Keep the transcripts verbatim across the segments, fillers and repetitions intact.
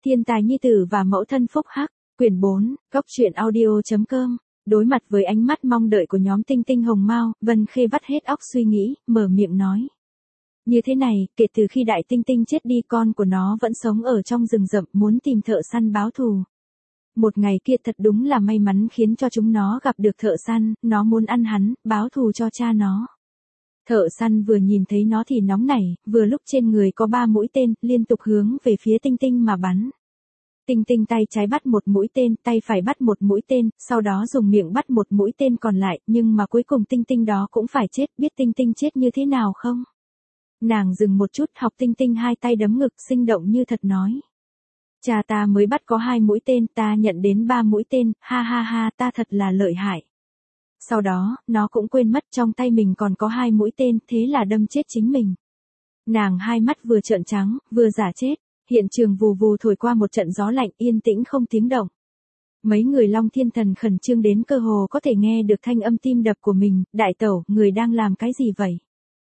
Thiên tài nhi tử và mẫu thân phúc hắc, quyển bốn, góc truyện audio.com. Đối mặt với ánh mắt mong đợi của nhóm Tinh Tinh Hồng Mao, Vân Khê vắt hết óc suy nghĩ, mở miệng nói. Như thế này, kể từ khi Đại Tinh Tinh chết đi, con của nó vẫn sống ở trong rừng rậm, muốn tìm thợ săn báo thù. Một ngày kia thật đúng là may mắn khiến cho chúng nó gặp được thợ săn, nó muốn ăn hắn, báo thù cho cha nó. Thợ săn vừa nhìn thấy nó thì nóng nảy, vừa lúc trên người có ba mũi tên, liên tục hướng về phía Tinh Tinh mà bắn. Tinh Tinh tay trái bắt một mũi tên, tay phải bắt một mũi tên, sau đó dùng miệng bắt một mũi tên còn lại, nhưng mà cuối cùng Tinh Tinh đó cũng phải chết, biết Tinh Tinh chết như thế nào không? Nàng dừng một chút, học Tinh Tinh hai tay đấm ngực, sinh động như thật nói. Cha ta mới bắt có hai mũi tên, ta nhận đến ba mũi tên, ha ha ha, ta thật là lợi hại. Sau đó, nó cũng quên mất trong tay mình còn có hai mũi tên, thế là đâm chết chính mình. Nàng hai mắt vừa trợn trắng, vừa giả chết, hiện trường vù vù thổi qua một trận gió lạnh, yên tĩnh không tiếng động. Mấy người Long Thiên Thần khẩn trương đến cơ hồ có thể nghe được thanh âm tim đập của mình, đại tẩu, người đang làm cái gì vậy?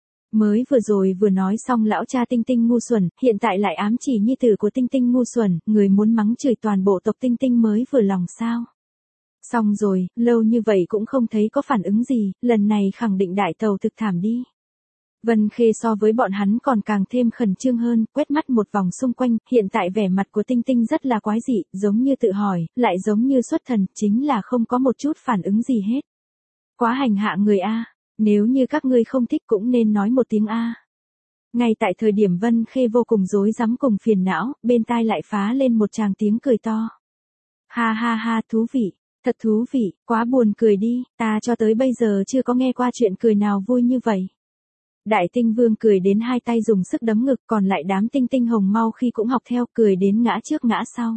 Mới vừa rồi vừa nói xong lão cha Tinh Tinh ngu xuẩn, hiện tại lại ám chỉ nhi tử của Tinh Tinh ngu xuẩn, người muốn mắng chửi toàn bộ tộc Tinh Tinh mới vừa lòng sao? Xong rồi, lâu như vậy cũng không thấy có phản ứng gì, lần này khẳng định đại tàu thực thảm đi. Vân Khê so với bọn hắn còn càng thêm khẩn trương hơn, quét mắt một vòng xung quanh, hiện tại vẻ mặt của Tinh Tinh rất là quái dị, giống như tự hỏi, lại giống như xuất thần, chính là không có một chút phản ứng gì hết. Quá hành hạ người a, nếu như các ngươi không thích cũng nên nói một tiếng a. Ngay tại thời điểm Vân Khê vô cùng rối rắm cùng phiền não, bên tai lại phá lên một tràng tiếng cười to. Ha ha ha, thú vị. Thật thú vị, quá buồn cười đi, ta cho tới bây giờ chưa có nghe qua chuyện cười nào vui như vậy. Đại Tinh Vương cười đến hai tay dùng sức đấm ngực, còn lại đám Tinh Tinh Hồng Mao khi cũng học theo, cười đến ngã trước ngã sau.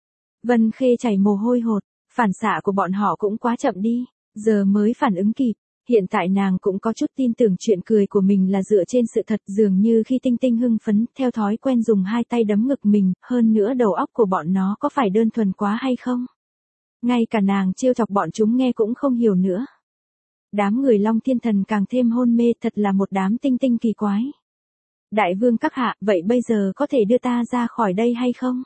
Vân Khê chảy mồ hôi hột, phản xạ của bọn họ cũng quá chậm đi, giờ mới phản ứng kịp. Hiện tại nàng cũng có chút tin tưởng chuyện cười của mình là dựa trên sự thật, dường như khi Tinh Tinh hưng phấn, theo thói quen dùng hai tay đấm ngực mình, hơn nữa đầu óc của bọn nó có phải đơn thuần quá hay không? Ngay cả nàng trêu chọc bọn chúng nghe cũng không hiểu nữa. Đám người Long Thiên Thần càng thêm hôn mê, thật là một đám tinh tinh kỳ quái. Đại vương các hạ, vậy bây giờ có thể đưa ta ra khỏi đây hay không?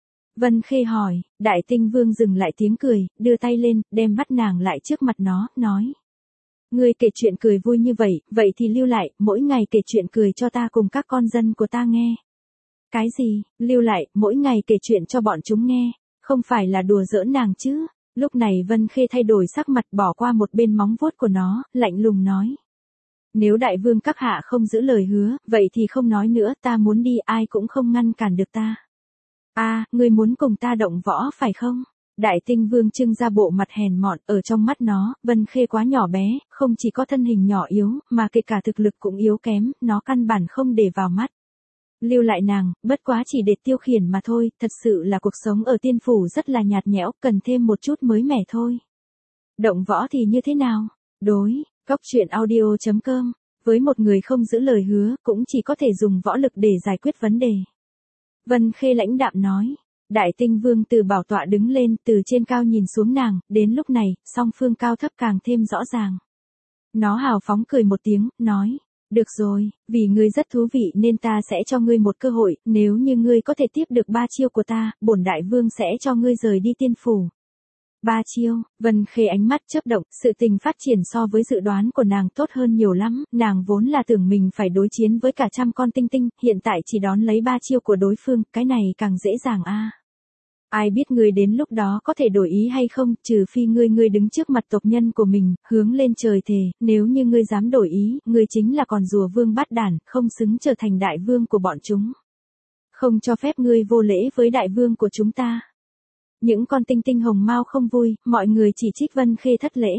Vân Khê hỏi, Đại Tinh Vương dừng lại tiếng cười, đưa tay lên, đem bắt nàng lại trước mặt nó, nói. Ngươi kể chuyện cười vui như vậy, vậy thì lưu lại, mỗi ngày kể chuyện cười cho ta cùng các con dân của ta nghe. Cái gì, lưu lại, mỗi ngày kể chuyện cho bọn chúng nghe. Không phải là đùa giỡn nàng chứ. Lúc này Vân Khê thay đổi sắc mặt, bỏ qua một bên móng vuốt của nó, lạnh lùng nói. Nếu đại vương các hạ không giữ lời hứa, vậy thì không nói nữa, ta muốn đi, ai cũng không ngăn cản được ta. A, à, ngươi muốn cùng ta động võ phải không? Đại Tinh Vương trưng ra bộ mặt hèn mọn, ở trong mắt nó, Vân Khê quá nhỏ bé, không chỉ có thân hình nhỏ yếu, mà kể cả thực lực cũng yếu kém, nó căn bản không để vào mắt. Lưu lại nàng, bất quá chỉ để tiêu khiển mà thôi, thật sự là cuộc sống ở tiên phủ rất là nhạt nhẽo, cần thêm một chút mới mẻ thôi. Động võ thì như thế nào? Đối, góc truyện audio.com, với một người không giữ lời hứa, cũng chỉ có thể dùng võ lực để giải quyết vấn đề. Vân Khê lãnh đạm nói, Đại Tinh Vương từ bảo tọa đứng lên, từ trên cao nhìn xuống nàng, đến lúc này, song phương cao thấp càng thêm rõ ràng. Nó hào phóng cười một tiếng, nói. Được rồi, vì ngươi rất thú vị nên ta sẽ cho ngươi một cơ hội, nếu như ngươi có thể tiếp được ba chiêu của ta, bổn đại vương sẽ cho ngươi rời đi tiên phủ. Ba chiêu, Vân Khê ánh mắt chớp động, sự tình phát triển so với dự đoán của nàng tốt hơn nhiều lắm, nàng vốn là tưởng mình phải đối chiến với cả trăm con tinh tinh, hiện tại chỉ đón lấy ba chiêu của đối phương, cái này càng dễ dàng a. À. Ai biết ngươi đến lúc đó có thể đổi ý hay không, trừ phi ngươi ngươi đứng trước mặt tộc nhân của mình, hướng lên trời thề, nếu như ngươi dám đổi ý, ngươi chính là con rùa vương bát đản, không xứng trở thành đại vương của bọn chúng. Không cho phép ngươi vô lễ với đại vương của chúng ta. Những con tinh tinh Hồng Mao không vui, mọi người chỉ trích Vân Khê thất lễ.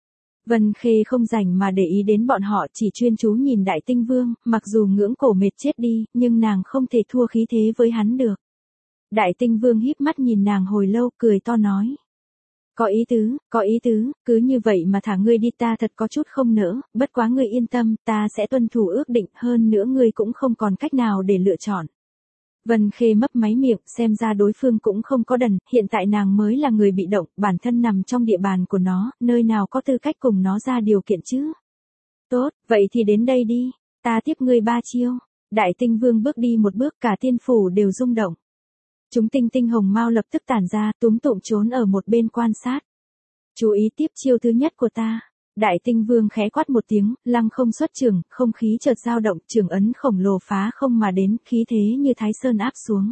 Vân Khê không rảnh mà để ý đến bọn họ, chỉ chuyên chú nhìn Đại Tinh Vương, mặc dù ngưỡng cổ mệt chết đi, nhưng nàng không thể thua khí thế với hắn được. Đại Tinh Vương híp mắt nhìn nàng hồi lâu, cười to nói. Có ý tứ, có ý tứ, cứ như vậy mà thả ngươi đi, ta thật có chút không nỡ, bất quá ngươi yên tâm, ta sẽ tuân thủ ước định, hơn nữa ngươi cũng không còn cách nào để lựa chọn. Vân Khê mấp máy miệng, xem ra đối phương cũng không có đần, hiện tại nàng mới là người bị động, bản thân nằm trong địa bàn của nó, nơi nào có tư cách cùng nó ra điều kiện chứ. Tốt, vậy thì đến đây đi, ta tiếp ngươi ba chiêu. Đại Tinh Vương bước đi một bước, cả tiên phủ đều rung động. Chúng tinh tinh hồng mao lập tức tản ra, túm tụm trốn ở một bên quan sát. Chú ý tiếp chiêu thứ nhất của ta. Đại tinh vương khẽ quát một tiếng, lăng không xuất trường, không khí chợt dao động, trường ấn khổng lồ phá không mà đến, khí thế như thái sơn áp xuống.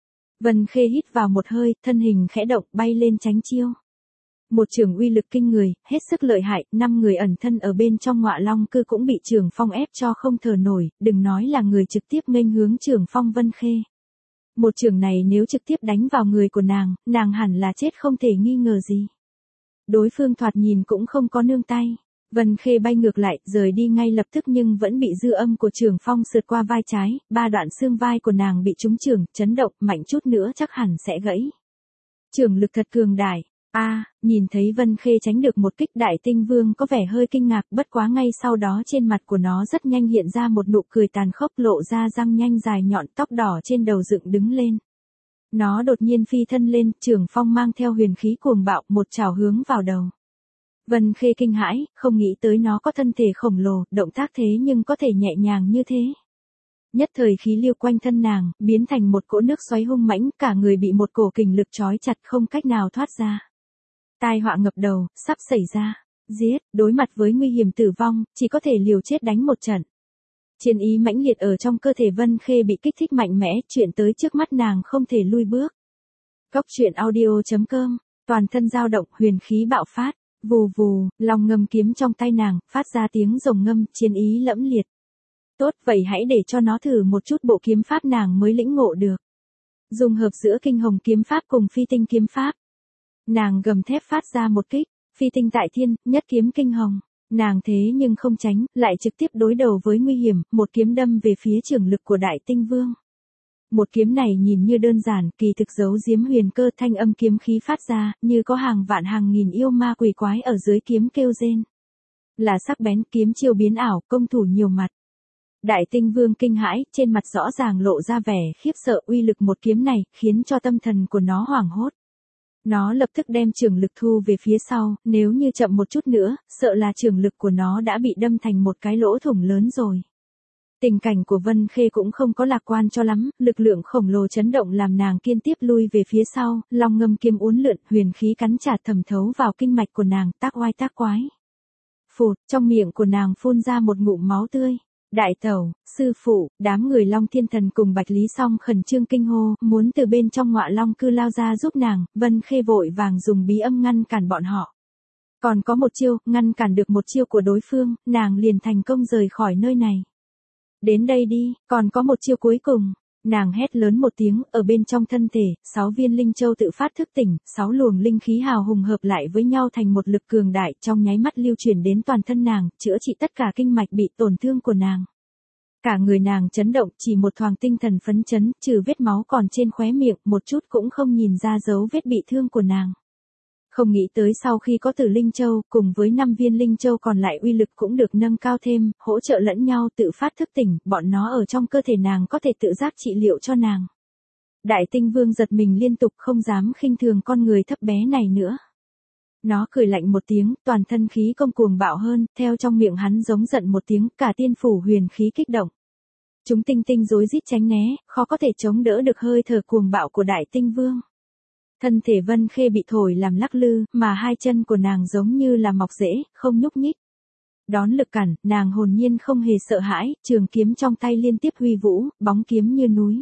Vân Khê hít vào một hơi, thân hình khẽ động, bay lên tránh chiêu. Một trường uy lực kinh người, hết sức lợi hại, năm người ẩn thân ở bên trong Ngọa Long Cư cũng bị trường phong ép cho không thở nổi, đừng nói là người trực tiếp nghênh hướng trường phong Vân Khê. Một trường này nếu trực tiếp đánh vào người của nàng, nàng hẳn là chết không thể nghi ngờ gì. Đối phương thoạt nhìn cũng không có nương tay. Vân Khê bay ngược lại, rời đi ngay lập tức nhưng vẫn bị dư âm của trường phong sượt qua vai trái, ba đoạn xương vai của nàng bị trúng trường, chấn động, mạnh chút nữa chắc hẳn sẽ gãy. Trường lực thật cường đại. A, à, nhìn thấy Vân Khê tránh được một kích, Đại Tinh Vương có vẻ hơi kinh ngạc, bất quá ngay sau đó trên mặt của nó rất nhanh hiện ra một nụ cười tàn khốc, lộ ra răng nhanh dài nhọn, tóc đỏ trên đầu dựng đứng lên. Nó đột nhiên phi thân lên, trường phong mang theo huyền khí cuồng bạo, một chảo hướng vào đầu. Vân Khê kinh hãi, không nghĩ tới nó có thân thể khổng lồ, động tác thế nhưng có thể nhẹ nhàng như thế. Nhất thời khí lưu quanh thân nàng, biến thành một cỗ nước xoáy hung mãnh, cả người bị một cổ kình lực trói chặt không cách nào thoát ra. Tai họa ngập đầu, sắp xảy ra. Giết, đối mặt với nguy hiểm tử vong, chỉ có thể liều chết đánh một trận. Chiến ý mãnh liệt ở trong cơ thể Vân Khê bị kích thích mạnh mẽ, chuyện tới trước mắt nàng không thể lui bước. Cốc truyện audio chấm com, toàn thân dao động, huyền khí bạo phát, vù vù, long ngâm kiếm trong tay nàng, phát ra tiếng rồng ngâm, chiến ý lẫm liệt. Tốt, vậy hãy để cho nó thử một chút bộ kiếm pháp nàng mới lĩnh ngộ được. Dùng hợp giữa kinh hồng kiếm pháp cùng phi tinh kiếm pháp. Nàng gầm thép phát ra một kích, phi tinh tại thiên, nhất kiếm kinh hồng. Nàng thế nhưng không tránh, lại trực tiếp đối đầu với nguy hiểm, một kiếm đâm về phía trường lực của Đại Tinh Vương. Một kiếm này nhìn như đơn giản, kỳ thực giấu giếm huyền cơ, thanh âm kiếm khí phát ra, như có hàng vạn hàng nghìn yêu ma quỷ quái ở dưới kiếm kêu rên. Là sắc bén, kiếm chiêu biến ảo, công thủ nhiều mặt. Đại Tinh Vương kinh hãi, trên mặt rõ ràng lộ ra vẻ khiếp sợ, uy lực một kiếm này, khiến cho tâm thần của nó hoảng hốt. Nó lập tức đem trường lực thu về phía sau, nếu như chậm một chút nữa, sợ là trường lực của nó đã bị đâm thành một cái lỗ thủng lớn rồi. Tình cảnh của Vân Khê cũng không có lạc quan cho lắm, lực lượng khổng lồ chấn động làm nàng kiên tiếp lui về phía sau, long ngâm kiếm uốn lượn, huyền khí cắn chặt thẩm thấu vào kinh mạch của nàng, tác oai tác quái. Phụt, trong miệng của nàng phun ra một ngụm máu tươi. Đại tẩu, sư phụ, đám người Long Thiên Thần cùng Bạch Lý Song khẩn trương kinh hô, muốn từ bên trong Ngọa Long Cư lao ra giúp nàng, Vân Khê vội vàng dùng bí âm ngăn cản bọn họ. Còn có một chiêu, ngăn cản được một chiêu của đối phương, nàng liền thành công rời khỏi nơi này. Đến đây đi, còn có một chiêu cuối cùng. Nàng hét lớn một tiếng, ở bên trong thân thể, sáu viên linh châu tự phát thức tỉnh, sáu luồng linh khí hào hùng hợp lại với nhau thành một lực cường đại, trong nháy mắt lưu truyền đến toàn thân nàng, chữa trị tất cả kinh mạch bị tổn thương của nàng. Cả người nàng chấn động, chỉ một thoáng tinh thần phấn chấn, trừ vết máu còn trên khóe miệng, một chút cũng không nhìn ra dấu vết bị thương của nàng. Không nghĩ tới sau khi có Tử Linh Châu, cùng với năm viên Linh Châu còn lại uy lực cũng được nâng cao thêm, hỗ trợ lẫn nhau tự phát thức tỉnh, bọn nó ở trong cơ thể nàng có thể tự giác trị liệu cho nàng. Đại Tinh Vương giật mình liên tục, không dám khinh thường con người thấp bé này nữa. Nó cười lạnh một tiếng, toàn thân khí công cuồng bạo hơn, theo trong miệng hắn giống giận một tiếng, cả tiên phủ huyền khí kích động. Chúng tinh tinh rối rít tránh né, khó có thể chống đỡ được hơi thở cuồng bạo của Đại Tinh Vương. Thân thể Vân Khê bị thổi làm lắc lư, mà hai chân của nàng giống như là mọc rễ, không nhúc nhích. Đón lực cản, nàng hồn nhiên không hề sợ hãi, trường kiếm trong tay liên tiếp huy vũ, bóng kiếm như núi.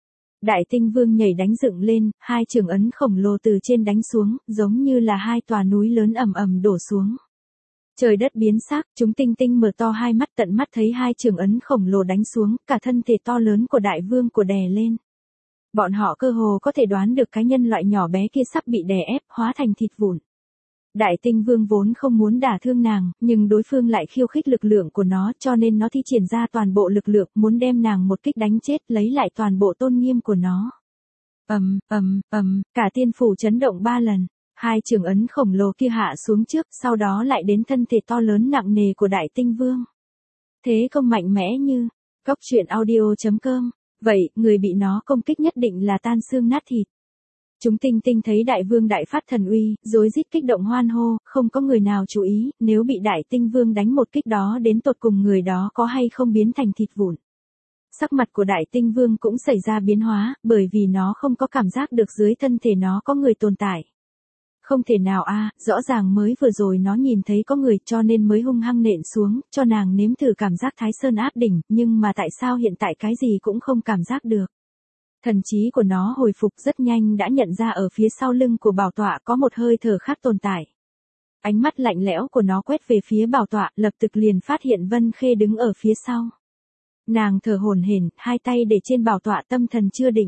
Đại Tinh Vương nhảy đánh dựng lên, hai trường ấn khổng lồ từ trên đánh xuống, giống như là hai tòa núi lớn ầm ầm đổ xuống. Trời đất biến sắc, chúng tinh tinh mở to hai mắt, tận mắt thấy hai trường ấn khổng lồ đánh xuống, cả thân thể to lớn của đại vương của đè lên. Bọn họ cơ hồ có thể đoán được cái nhân loại nhỏ bé kia sắp bị đè ép, hóa thành thịt vụn. Đại Tinh Vương vốn không muốn đả thương nàng, nhưng đối phương lại khiêu khích lực lượng của nó, cho nên nó thi triển ra toàn bộ lực lượng, muốn đem nàng một kích đánh chết, lấy lại toàn bộ tôn nghiêm của nó. Ầm, ầm, ầm, cả tiên phủ chấn động ba lần. Hai trường ấn khổng lồ kia hạ xuống trước, sau đó lại đến thân thể to lớn nặng nề của Đại Tinh Vương. Thế công mạnh mẽ như, cốc truyện audio chấm com. Vậy, người bị nó công kích nhất định là tan xương nát thịt. Chúng tinh tinh thấy đại vương đại phát thần uy, rối rít kích động hoan hô, không có người nào chú ý, nếu bị Đại Tinh Vương đánh một kích đó đến tột cùng người đó có hay không biến thành thịt vụn. Sắc mặt của Đại Tinh Vương cũng xảy ra biến hóa, bởi vì nó không có cảm giác được dưới thân thể nó có người tồn tại. Không thể nào a, rõ ràng mới vừa rồi nó nhìn thấy có người cho nên mới hung hăng nện xuống, cho nàng nếm thử cảm giác Thái Sơn áp đỉnh, nhưng mà tại sao hiện tại cái gì cũng không cảm giác được. Thần trí của nó hồi phục rất nhanh đã nhận ra ở phía sau lưng của bảo tọa có một hơi thở khác tồn tại. Ánh mắt lạnh lẽo của nó quét về phía bảo tọa, lập tức liền phát hiện Vân Khê đứng ở phía sau. Nàng thở hổn hển, hai tay để trên bảo tọa tâm thần chưa định.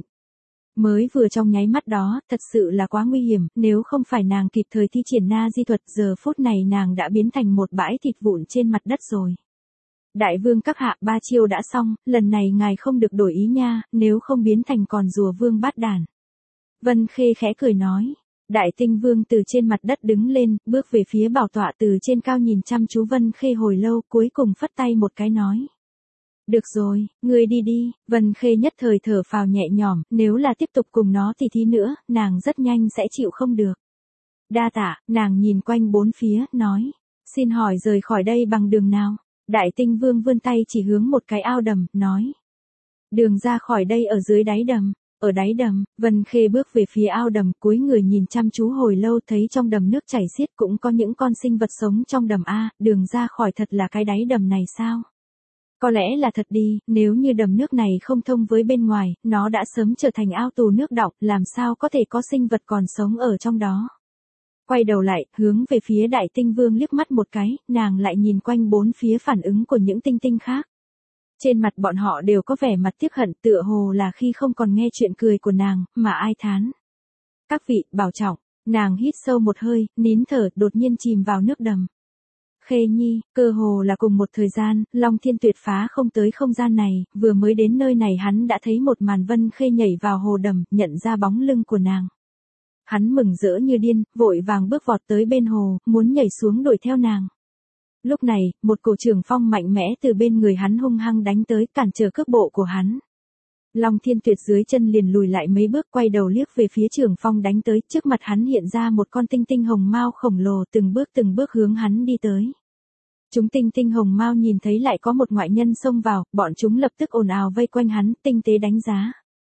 Mới vừa trong nháy mắt đó, thật sự là quá nguy hiểm, nếu không phải nàng kịp thời thi triển na di thuật, giờ phút này nàng đã biến thành một bãi thịt vụn trên mặt đất rồi. Đại vương các hạ, ba chiêu đã xong, lần này ngài không được đổi ý nha, nếu không biến thành còn rùa vương bát đàn. Vân Khê khẽ cười nói. Đại Tinh Vương từ trên mặt đất đứng lên, bước về phía bảo tọa từ trên cao nhìn chăm chú Vân Khê hồi lâu, cuối cùng phất tay một cái nói. Được rồi, ngươi đi đi. Vân Khê nhất thời thở phào nhẹ nhõm, nếu là tiếp tục cùng nó thì thi nữa, nàng rất nhanh sẽ chịu không được. Đa tạ, nàng nhìn quanh bốn phía, nói. Xin hỏi rời khỏi đây bằng đường nào? Đại Tinh Vương vươn tay chỉ hướng một cái ao đầm, nói. Đường ra khỏi đây ở dưới đáy đầm. Ở đáy đầm, Vân Khê bước về phía ao đầm, cúi người nhìn chăm chú hồi lâu thấy trong đầm nước chảy xiết cũng có những con sinh vật sống trong đầm a, đường ra khỏi thật là cái đáy đầm này sao? Có lẽ là thật đi, nếu như đầm nước này không thông với bên ngoài, nó đã sớm trở thành ao tù nước đọng, làm sao có thể có sinh vật còn sống ở trong đó. Quay đầu lại, hướng về phía Đại Tinh Vương liếc mắt một cái, nàng lại nhìn quanh bốn phía phản ứng của những tinh tinh khác. Trên mặt bọn họ đều có vẻ mặt tiếc hận, tựa hồ là khi không còn nghe chuyện cười của nàng, mà ai thán. Các vị, bảo trọng, nàng hít sâu một hơi, nín thở, đột nhiên chìm vào nước đầm. Khê Nhi, cơ hồ là cùng một thời gian, Long Thiên Tuyệt phá không tới không gian này, vừa mới đến nơi này hắn đã thấy một màn Vân Khê nhảy vào hồ đầm, nhận ra bóng lưng của nàng. Hắn mừng rỡ như điên, vội vàng bước vọt tới bên hồ, muốn nhảy xuống đuổi theo nàng. Lúc này, một cổ trường phong mạnh mẽ từ bên người hắn hung hăng đánh tới, cản trở cước bộ của hắn. Long Thiên Tuyệt dưới chân liền lùi lại mấy bước, quay đầu liếc về phía trường phong đánh tới, trước mặt hắn hiện ra một con tinh tinh hồng mao khổng lồ, từng bước từng bước hướng hắn đi tới. Chúng tinh tinh hồng mao nhìn thấy lại có một ngoại nhân xông vào, bọn chúng lập tức ồn ào vây quanh hắn, tinh tế đánh giá.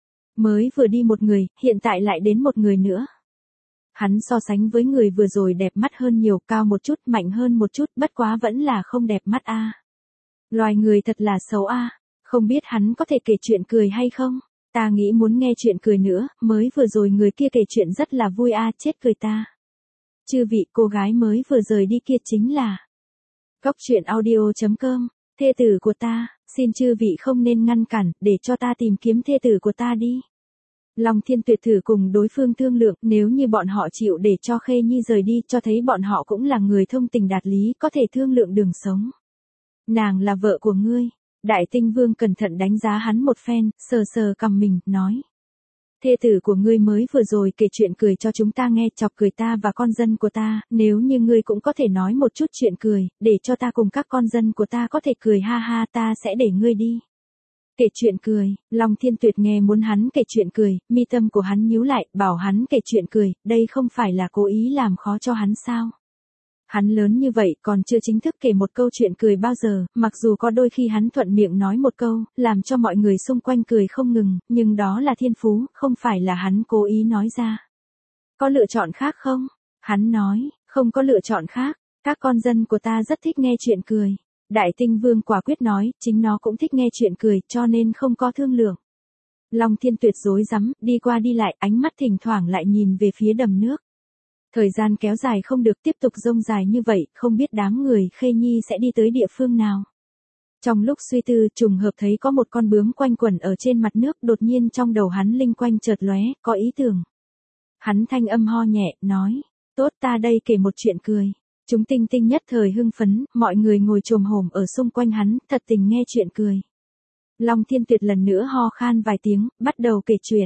Mới vừa đi một người, hiện tại lại đến một người nữa. Hắn so sánh với người vừa rồi đẹp mắt hơn nhiều, cao một chút, mạnh hơn một chút, bất quá vẫn là không đẹp mắt a. Loài người thật là xấu a, không biết hắn có thể kể chuyện cười hay không? Ta nghĩ muốn nghe chuyện cười nữa, mới vừa rồi người kia kể chuyện rất là vui a, chết cười ta. Chư vị, cô gái mới vừa rời đi kia chính là Góc truyện audio chấm com, thê tử của ta, xin chư vị không nên ngăn cản, để cho ta tìm kiếm thê tử của ta đi. Long Thiên Tuyệt thử cùng đối phương thương lượng, nếu như bọn họ chịu để cho Khê Nhi rời đi, cho thấy bọn họ cũng là người thông tình đạt lý, có thể thương lượng đường sống. Nàng là vợ của ngươi. Đại Tinh Vương cẩn thận đánh giá hắn một phen, sờ sờ cằm mình, nói. Thê tử của ngươi mới vừa rồi kể chuyện cười cho chúng ta nghe, chọc cười ta và con dân của ta, nếu như ngươi cũng có thể nói một chút chuyện cười, để cho ta cùng các con dân của ta có thể cười ha ha, ta sẽ để ngươi đi. Kể chuyện cười, Long Thiên Tuyệt nghe muốn hắn kể chuyện cười, mi tâm của hắn nhíu lại, bảo hắn kể chuyện cười, đây không phải là cố ý làm khó cho hắn sao? Hắn lớn như vậy còn chưa chính thức kể một câu chuyện cười bao giờ, mặc dù có đôi khi hắn thuận miệng nói một câu, làm cho mọi người xung quanh cười không ngừng, nhưng đó là thiên phú, không phải là hắn cố ý nói ra. Có lựa chọn khác không? Hắn nói, không có lựa chọn khác, các con dân của ta rất thích nghe chuyện cười. Đại Tinh Vương quả quyết nói, chính nó cũng thích nghe chuyện cười, cho nên không có thương lượng. Long Thiên Tuyệt rối rắm, đi qua đi lại, ánh mắt thỉnh thoảng lại nhìn về phía đầm nước. Thời gian kéo dài không được, tiếp tục rông dài như vậy, không biết đám người Khê Nhi sẽ đi tới địa phương nào. Trong lúc suy tư, trùng hợp thấy có một con bướm quanh quẩn ở trên mặt nước, đột nhiên trong đầu hắn linh quanh chợt lóe, có ý tưởng. Hắn thanh âm ho nhẹ, nói, tốt, ta đây kể một chuyện cười. Chúng tinh tinh nhất thời hưng phấn, mọi người ngồi chồm hổm ở xung quanh hắn, thật tình nghe chuyện cười. Long Thiên Tuyệt lần nữa ho khan vài tiếng, bắt đầu kể chuyện.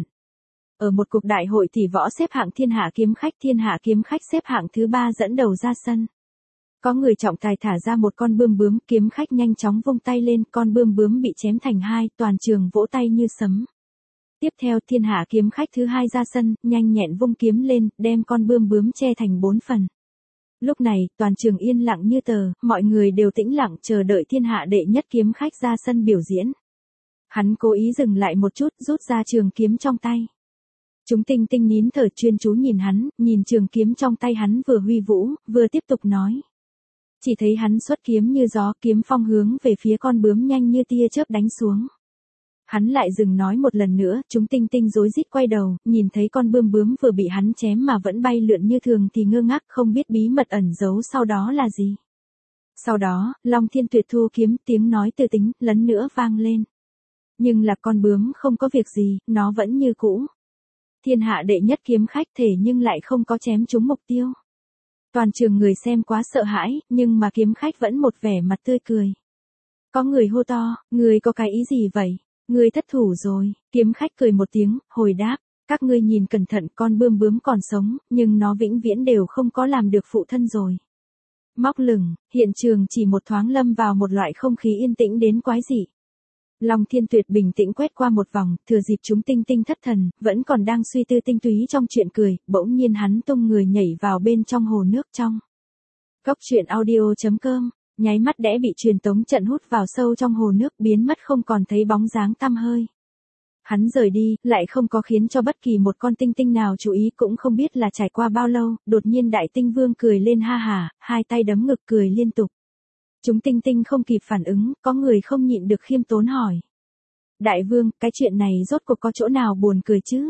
Ở một cuộc đại hội tỷ võ xếp hạng thiên hạ kiếm khách, thiên hạ kiếm khách xếp hạng thứ ba dẫn đầu ra sân. Có người trọng tài thả ra một con bươm bướm, kiếm khách nhanh chóng vung tay lên, con bươm bướm bị chém thành hai, toàn trường vỗ tay như sấm. Tiếp theo thiên hạ kiếm khách thứ hai ra sân, nhanh nhẹn vung kiếm lên, đem con bươm bướm che thành bốn phần. Lúc này, toàn trường yên lặng như tờ, mọi người đều tĩnh lặng chờ đợi thiên hạ đệ nhất kiếm khách ra sân biểu diễn. Hắn cố ý dừng lại một chút, rút ra trường kiếm trong tay. Chúng tinh tinh nín thở chuyên chú nhìn hắn, nhìn trường kiếm trong tay hắn vừa huy vũ, vừa tiếp tục nói. Chỉ thấy hắn xuất kiếm như gió, kiếm phong hướng về phía con bướm nhanh như tia chớp đánh xuống. Hắn lại dừng nói một lần nữa, chúng tinh tinh rối rít quay đầu, nhìn thấy con bươm bướm vừa bị hắn chém mà vẫn bay lượn như thường thì ngơ ngác không biết bí mật ẩn giấu sau đó là gì. Sau đó, Long Thiên Tuyệt thu kiếm, tiếng nói từ tính, lần nữa vang lên. Nhưng là con bướm không có việc gì, nó vẫn như cũ. Thiên hạ đệ nhất kiếm khách thể nhưng lại không có chém trúng mục tiêu. Toàn trường người xem quá sợ hãi, nhưng mà kiếm khách vẫn một vẻ mặt tươi cười. Có người hô to, người có cái ý gì vậy? Người thất thủ rồi, kiếm khách cười một tiếng, hồi đáp, các ngươi nhìn cẩn thận con bươm bướm còn sống, nhưng nó vĩnh viễn đều không có làm được phụ thân rồi. Móc lửng, hiện trường chỉ một thoáng lâm vào một loại không khí yên tĩnh đến quái dị. Long Thiên Tuyệt bình tĩnh quét qua một vòng, thừa dịp chúng tinh tinh thất thần, vẫn còn đang suy tư tinh túy trong chuyện cười, bỗng nhiên hắn tung người nhảy vào bên trong hồ nước trong. Góc truyện audio chấm com, nháy mắt đẽ bị truyền tống trận hút vào sâu trong hồ nước biến mất không còn thấy bóng dáng tăm hơi. Hắn rời đi, lại không có khiến cho bất kỳ một con tinh tinh nào chú ý cũng không biết là trải qua bao lâu, đột nhiên Đại Tinh Vương cười lên ha hả, hai tay đấm ngực cười liên tục. Chúng tinh tinh không kịp phản ứng, có người không nhịn được khiêm tốn hỏi. Đại Vương, cái chuyện này rốt cuộc có chỗ nào buồn cười chứ?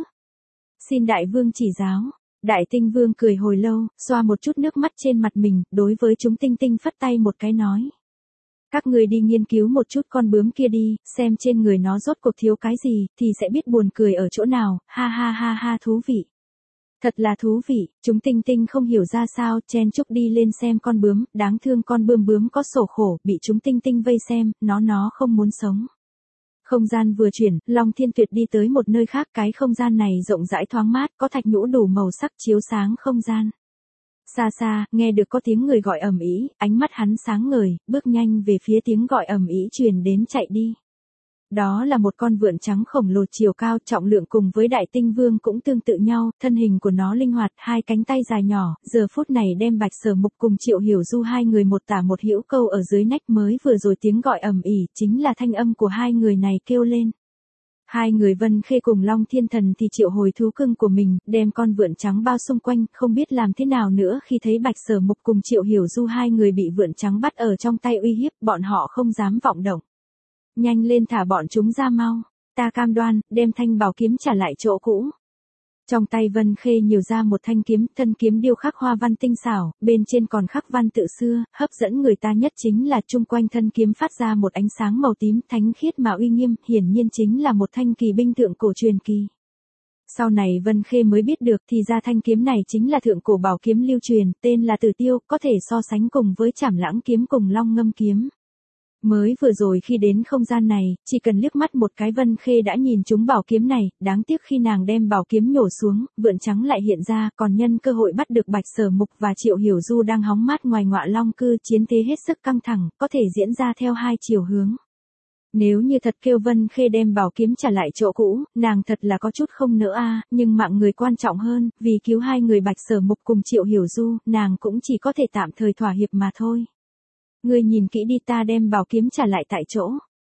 Xin Đại Vương chỉ giáo. Đại Tinh Vương cười hồi lâu, xoa một chút nước mắt trên mặt mình, đối với chúng tinh tinh phất tay một cái nói. Các người đi nghiên cứu một chút con bướm kia đi, xem trên người nó rốt cuộc thiếu cái gì, thì sẽ biết buồn cười ở chỗ nào, ha ha ha ha thú vị. Thật là thú vị, chúng tinh tinh không hiểu ra sao, chen chúc đi lên xem con bướm, đáng thương con bướm bướm có sổ khổ, bị chúng tinh tinh vây xem, nó nó không muốn sống. Không gian vừa chuyển, Long Thiên Tuyệt đi tới một nơi khác, cái không gian này rộng rãi thoáng mát, có thạch nhũ đủ màu sắc chiếu sáng không gian. Xa xa, nghe được có tiếng người gọi ầm ĩ, ánh mắt hắn sáng ngời, bước nhanh về phía tiếng gọi ầm ĩ truyền đến chạy đi. Đó là một con vượn trắng khổng lồ chiều cao, trọng lượng cùng với Đại Tinh Vương cũng tương tự nhau, thân hình của nó linh hoạt, hai cánh tay dài nhỏ, giờ phút này đem Bạch Sở Mục cùng Triệu Hiểu Du hai người một tả một hữu câu ở dưới nách mới vừa rồi tiếng gọi ầm ĩ, chính là thanh âm của hai người này kêu lên. Hai người Vân Khê cùng Long Thiên Thần thì triệu hồi thú cưng của mình, đem con vượn trắng bao xung quanh, không biết làm thế nào nữa khi thấy Bạch Sở Mục cùng Triệu Hiểu Du hai người bị vượn trắng bắt ở trong tay uy hiếp, bọn họ không dám vọng động. Nhanh lên thả bọn chúng ra mau, ta cam đoan, đem thanh bảo kiếm trả lại chỗ cũ. Trong tay Vân Khê nhiều ra một thanh kiếm, thân kiếm điêu khắc hoa văn tinh xảo, bên trên còn khắc văn tự xưa, hấp dẫn người ta nhất chính là chung quanh thân kiếm phát ra một ánh sáng màu tím thánh khiết mà uy nghiêm, hiển nhiên chính là một thanh kỳ binh thượng cổ truyền kỳ. Sau này Vân Khê mới biết được thì ra thanh kiếm này chính là thượng cổ bảo kiếm lưu truyền, tên là Tử Tiêu, có thể so sánh cùng với Trảm Lãng kiếm cùng Long Ngâm kiếm. Mới vừa rồi khi đến không gian này, chỉ cần liếc mắt một cái Vân Khê đã nhìn trúng bảo kiếm này, đáng tiếc khi nàng đem bảo kiếm nhổ xuống, vượn trắng lại hiện ra, còn nhân cơ hội bắt được Bạch Sở Mục và Triệu Hiểu Du đang hóng mát ngoài Ngọa Long cư, chiến thế hết sức căng thẳng, có thể diễn ra theo hai chiều hướng. Nếu như thật kêu Vân Khê đem bảo kiếm trả lại chỗ cũ, nàng thật là có chút không nỡ a, nhưng mạng người quan trọng hơn, vì cứu hai người Bạch Sở Mục cùng Triệu Hiểu Du, nàng cũng chỉ có thể tạm thời thỏa hiệp mà thôi. Ngươi nhìn kỹ đi, ta đem bảo kiếm trả lại tại chỗ.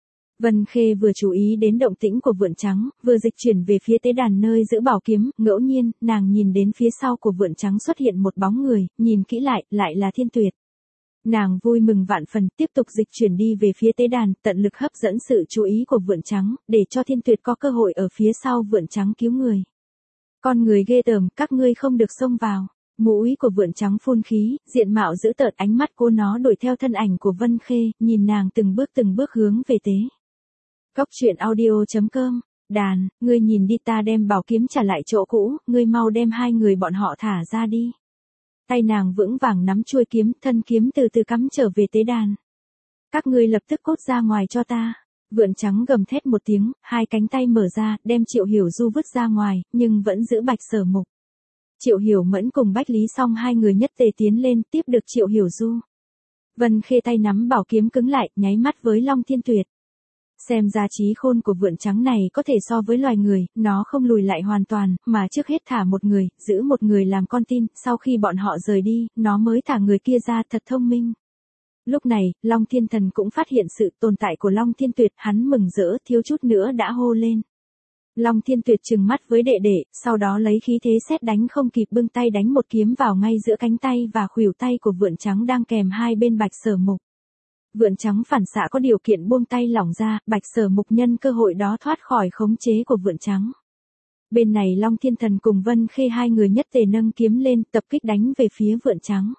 Vân Khê vừa chú ý đến động tĩnh của vượn trắng, vừa dịch chuyển về phía tế đàn nơi giữ bảo kiếm, ngẫu nhiên, nàng nhìn đến phía sau của vượn trắng xuất hiện một bóng người, nhìn kỹ lại, lại là Thiên Tuyệt. Nàng vui mừng vạn phần, tiếp tục dịch chuyển đi về phía tế đàn, tận lực hấp dẫn sự chú ý của vượn trắng, để cho Thiên Tuyệt có cơ hội ở phía sau vượn trắng cứu người. Con người ghê tởm, các ngươi không được xông vào. Mũi của vượn trắng phun khí, diện mạo dữ tợn, ánh mắt cô nó đuổi theo thân ảnh của Vân Khê, nhìn nàng từng bước từng bước hướng về tế. Góc truyện audio chấm com, đàn, ngươi nhìn đi, ta đem bảo kiếm trả lại chỗ cũ, ngươi mau đem hai người bọn họ thả ra đi. Tay nàng vững vàng nắm chuôi kiếm, thân kiếm từ từ cắm trở về tế đàn. Các ngươi lập tức cốt ra ngoài cho ta. Vượn trắng gầm thét một tiếng, hai cánh tay mở ra, đem Triệu Hiểu Du vứt ra ngoài, nhưng vẫn giữ Bạch Sở Mục. Triệu Hiểu Mẫn cùng Bách Lý Song hai người nhất tề tiến lên, tiếp được Triệu Hiểu Du. Vân Khê tay nắm bảo kiếm cứng lại, nháy mắt với Long Thiên Tuyệt. Xem ra trí khôn của vượn trắng này có thể so với loài người, nó không lùi lại hoàn toàn, mà trước hết thả một người, giữ một người làm con tin, sau khi bọn họ rời đi, nó mới thả người kia ra, thật thông minh. Lúc này, Long Thiên Thần cũng phát hiện sự tồn tại của Long Thiên Tuyệt, hắn mừng rỡ thiếu chút nữa đã hô lên. Long Thiên Tuyệt trừng mắt với đệ đệ, sau đó lấy khí thế sét đánh không kịp bưng tay đánh một kiếm vào ngay giữa cánh tay và khuỷu tay của Vượn Trắng đang kèm hai bên Bạch Sở Mục. Vượn Trắng phản xạ có điều kiện buông tay lỏng ra, Bạch Sở Mục nhân cơ hội đó thoát khỏi khống chế của Vượn Trắng. Bên này Long Thiên Thần cùng Vân Khê hai người nhất tề nâng kiếm lên, tập kích đánh về phía Vượn Trắng.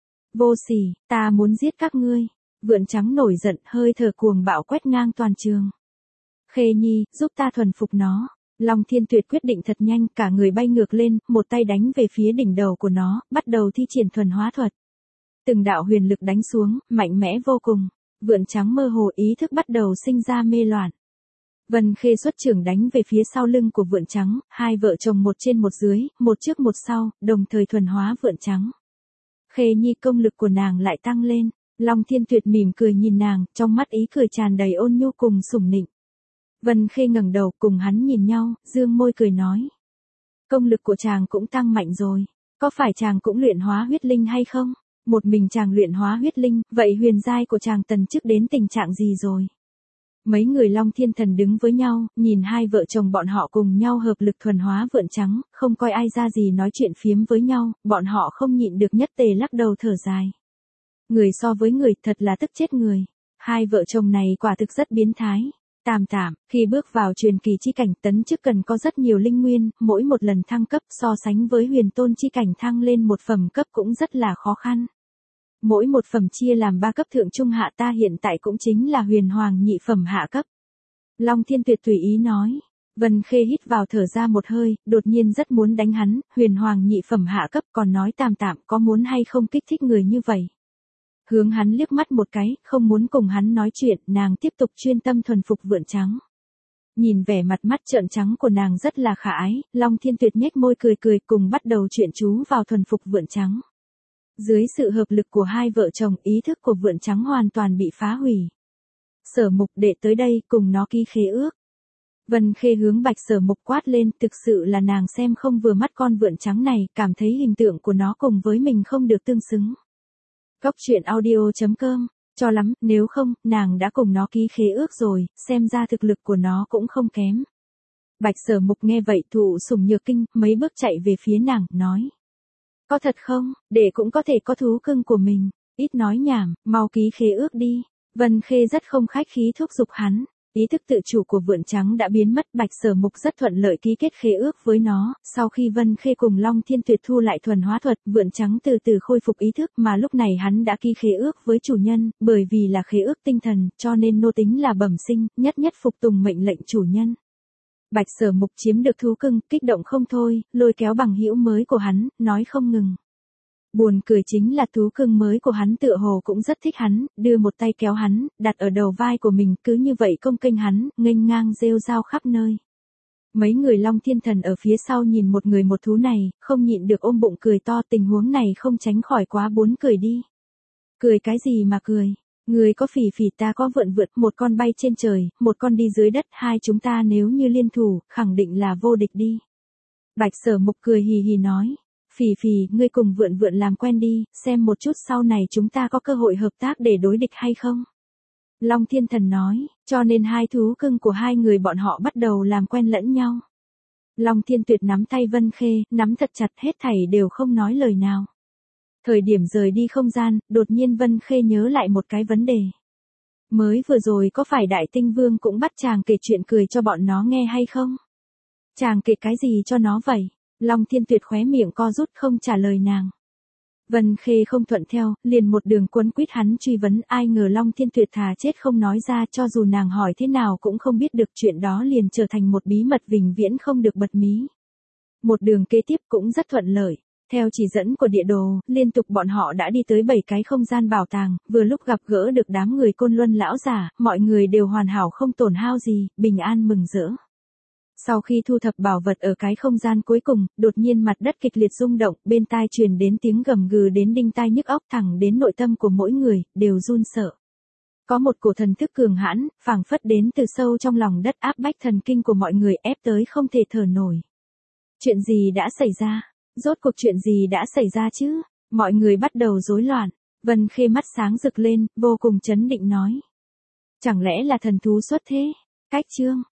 Vô sỉ, ta muốn giết các ngươi. Vượn Trắng nổi giận, hơi thở cuồng bạo quét ngang toàn trường. Khê Nhi, giúp ta thuần phục nó. Long Thiên Tuyệt quyết định thật nhanh, cả người bay ngược lên, một tay đánh về phía đỉnh đầu của nó, bắt đầu thi triển thuần hóa thuật. Từng đạo huyền lực đánh xuống, mạnh mẽ vô cùng. Vượn Trắng mơ hồ ý thức bắt đầu sinh ra mê loạn. Vân Khê xuất trưởng đánh về phía sau lưng của Vượn Trắng, hai vợ chồng một trên một dưới, một trước một sau, đồng thời thuần hóa Vượn Trắng. Khê Nhi, công lực của nàng lại tăng lên. Long Thiên Tuyệt mỉm cười nhìn nàng, trong mắt ý cười tràn đầy ôn nhu cùng sủng nịnh. Vân Khê ngẩng đầu cùng hắn nhìn nhau, dương môi cười nói. Công lực của chàng cũng tăng mạnh rồi, có phải chàng cũng luyện hóa huyết linh hay không? Một mình chàng luyện hóa huyết linh, vậy huyền giai của chàng tần chức đến tình trạng gì rồi? Mấy người Long Thiên Thần đứng với nhau, nhìn hai vợ chồng bọn họ cùng nhau hợp lực thuần hóa Vượn Trắng, không coi ai ra gì nói chuyện phiếm với nhau, bọn họ không nhịn được nhất tề lắc đầu thở dài. Người so với người thật là tức chết người. Hai vợ chồng này quả thực rất biến thái. Tạm tạm, khi bước vào truyền kỳ chi cảnh tấn chức cần có rất nhiều linh nguyên, mỗi một lần thăng cấp so sánh với huyền tôn chi cảnh thăng lên một phẩm cấp cũng rất là khó khăn. Mỗi một phẩm chia làm ba cấp thượng trung hạ, ta hiện tại cũng chính là huyền hoàng nhị phẩm hạ cấp. Long Thiên Tuyệt tùy ý nói. Vân Khê hít vào thở ra một hơi, đột nhiên rất muốn đánh hắn, huyền hoàng nhị phẩm hạ cấp còn nói tạm tạm có muốn hay không kích thích người như vậy. Hướng hắn liếc mắt một cái, không muốn cùng hắn nói chuyện, nàng tiếp tục chuyên tâm thuần phục Vượn Trắng. Nhìn vẻ mặt mắt trợn trắng của nàng rất là khả ái, Long Thiên Tuyệt nhếch môi cười cười cùng bắt đầu chuyện chú vào thuần phục Vượn Trắng. Dưới sự hợp lực của hai vợ chồng, ý thức của Vượn Trắng hoàn toàn bị phá hủy. Sở Mục, đệ tới đây, cùng nó ký khế ước. Vân Khê hướng Bạch Sở Mục quát lên, thực sự là nàng xem không vừa mắt con Vượn Trắng này, cảm thấy hình tượng của nó cùng với mình không được tương xứng. Cốc truyện audio chấm com, cho lắm, nếu không, nàng đã cùng nó ký khế ước rồi, xem ra thực lực của nó cũng không kém. Bạch Sở Mục nghe vậy thụ sủng nhược kinh, mấy bước chạy về phía nàng, nói. Có thật không, để cũng có thể có thú cưng của mình, ít nói nhảm, mau ký khế ước đi. Vân Khê rất không khách khí thúc giục hắn. Ý thức tự chủ của Vượn Trắng đã biến mất, Bạch Sở Mục rất thuận lợi ký kết khế ước với nó, sau khi Vân Khê cùng Long Thiên Tuyệt thu lại thuần hóa thuật, Vượn Trắng từ từ khôi phục ý thức, mà lúc này hắn đã ký khế ước với chủ nhân, bởi vì là khế ước tinh thần, cho nên nô tính là bẩm sinh, nhất nhất phục tùng mệnh lệnh chủ nhân. Bạch Sở Mục chiếm được thú cưng, kích động không thôi, lôi kéo bằng hữu mới của hắn, nói không ngừng. Buồn cười chính là thú cưng mới của hắn tựa hồ cũng rất thích hắn, đưa một tay kéo hắn, đặt ở đầu vai của mình, cứ như vậy công kênh hắn, nghênh ngang rêu rao khắp nơi. Mấy người Long Thiên Thần ở phía sau nhìn một người một thú này, không nhịn được ôm bụng cười to, tình huống này không tránh khỏi quá buồn cười đi. Cười cái gì mà cười? Người có phỉ phỉ ta có vượn vượn, một con bay trên trời, một con đi dưới đất, hai chúng ta nếu như liên thủ, khẳng định là vô địch đi. Bạch Sở Mục cười hì hì nói. Phỉ phỉ, ngươi cùng vượn vượn làm quen đi, xem một chút sau này chúng ta có cơ hội hợp tác để đối địch hay không. Long Thiên Thần nói, cho nên hai thú cưng của hai người bọn họ bắt đầu làm quen lẫn nhau. Long Thiên Tuyệt nắm tay Vân Khê, nắm thật chặt, hết thảy đều không nói lời nào. Thời điểm rời đi không gian, đột nhiên Vân Khê nhớ lại một cái vấn đề. Mới vừa rồi có phải Đại Tinh Vương cũng bắt chàng kể chuyện cười cho bọn nó nghe hay không? Chàng kể cái gì cho nó vậy? Long Thiên Tuyệt khóe miệng co rút không trả lời nàng. Vân Khê không thuận theo, liền một đường quấn quýt hắn truy vấn, ai ngờ Long Thiên Tuyệt thà chết không nói ra, cho dù nàng hỏi thế nào cũng không biết được, chuyện đó liền trở thành một bí mật vĩnh viễn không được bật mí. Một đường kế tiếp cũng rất thuận lợi. Theo chỉ dẫn của địa đồ, liên tục bọn họ đã đi tới bảy cái không gian bảo tàng, vừa lúc gặp gỡ được đám người Côn Luân lão giả, mọi người đều hoàn hảo không tổn hao gì, bình an mừng rỡ. Sau khi thu thập bảo vật ở cái không gian cuối cùng, đột nhiên mặt đất kịch liệt rung động, bên tai truyền đến tiếng gầm gừ đến đinh tai nhức óc, thẳng đến nội tâm của mỗi người, đều run sợ. Có một cổ thần thức cường hãn, phảng phất đến từ sâu trong lòng đất, áp bách thần kinh của mọi người, ép tới không thể thở nổi. Chuyện gì đã xảy ra? Rốt cuộc chuyện gì đã xảy ra chứ? Mọi người bắt đầu rối loạn. Vân Khê mắt sáng rực lên, vô cùng chấn định nói. Chẳng lẽ là thần thú xuất thế? Cách chương.